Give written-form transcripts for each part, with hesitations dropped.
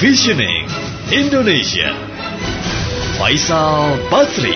Visioning Indonesia. Faisal Basri.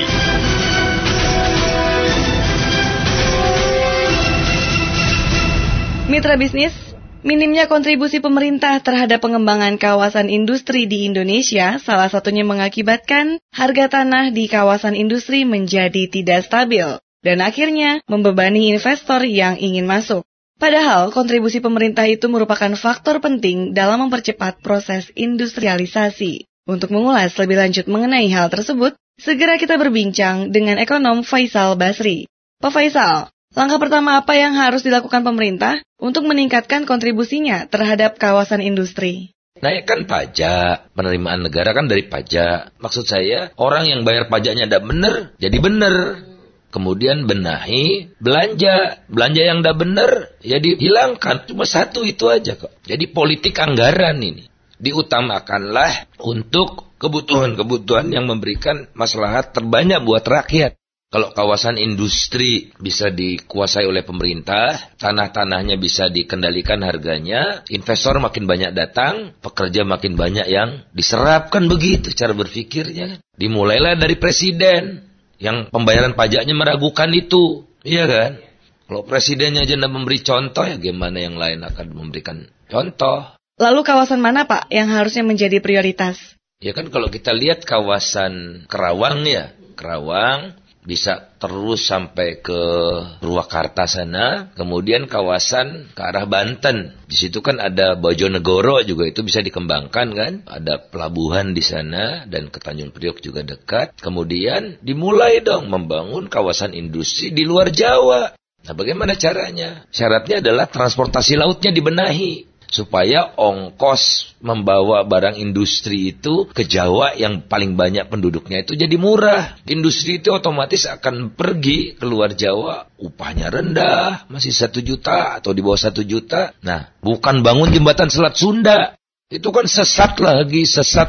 Mitra bisnis, minimnya kontribusi pemerintah terhadap pengembangan kawasan industri di Indonesia salah satunya mengakibatkan harga tanah di kawasan industri menjadi tidak stabil dan akhirnya membebani investor yang ingin masuk. Padahal kontribusi pemerintah itu merupakan faktor penting dalam mempercepat proses industrialisasi. Untuk mengulas lebih lanjut mengenai hal tersebut, segera kita berbincang dengan ekonom Faisal Basri. Pak Faisal, langkah pertama apa yang harus dilakukan pemerintah untuk meningkatkan kontribusinya terhadap kawasan industri? Naikkan pajak, penerimaan negara kan dari pajak. Maksud saya, orang yang bayar pajaknya tidak benar, jadi benar. Kemudian benahi belanja yang tidak benar, ya dihilangkan. Cuma satu itu aja kok. Jadi politik anggaran ini diutamakanlah untuk kebutuhan-kebutuhan yang memberikan maslahat terbanyak buat rakyat. Kalau kawasan industri bisa dikuasai oleh pemerintah, tanah-tanahnya bisa dikendalikan harganya, investor makin banyak datang, pekerja makin banyak yang diserapkan, begitu cara berpikirnya. Dimulailah dari presiden yang pembayaran pajaknya meragukan itu, iya kan? Kalau presidennya aja tidak memberi contoh, ya gimana yang lain akan memberikan contoh? Lalu kawasan mana Pak yang harusnya menjadi prioritas? Ya kan kalau kita lihat kawasan Kerawang ya, Kerawang bisa terus sampai ke Purwakarta sana, kemudian kawasan ke arah Banten. Di situ kan ada Bojonegoro juga, itu bisa dikembangkan kan? Ada pelabuhan di sana dan ke Tanjung Priok juga dekat. Kemudian dimulai dong membangun kawasan industri di luar Jawa. Nah, bagaimana caranya? Syaratnya adalah transportasi lautnya dibenahi supaya ongkos membawa barang industri itu ke Jawa yang paling banyak penduduknya itu jadi murah. Industri itu otomatis akan pergi keluar Jawa, upahnya rendah, masih 1 juta atau di bawah 1 juta. Nah, bukan bangun jembatan Selat Sunda. Itu kan sesat lagi.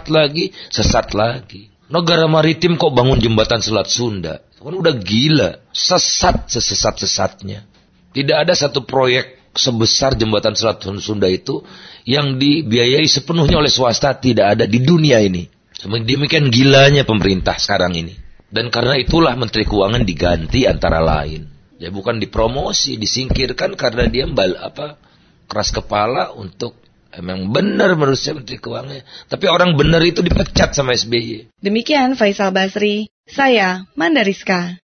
Negara maritim kok bangun jembatan Selat Sunda? Kan udah gila, sesat sesat-sesatnya. Tidak ada satu proyek sebesar jembatan Selat Sunda itu yang dibiayai sepenuhnya oleh swasta, tidak ada di dunia ini. Demikian gilanya pemerintah sekarang ini. Dan karena itulah Menteri Keuangan diganti antara lain. Ya bukan dipromosi, disingkirkan karena dia keras kepala untuk emang benar menurut saya Menteri Keuangan. Tapi orang benar itu dipecat sama SBY. Demikian Faisal Basri, saya Mandariska.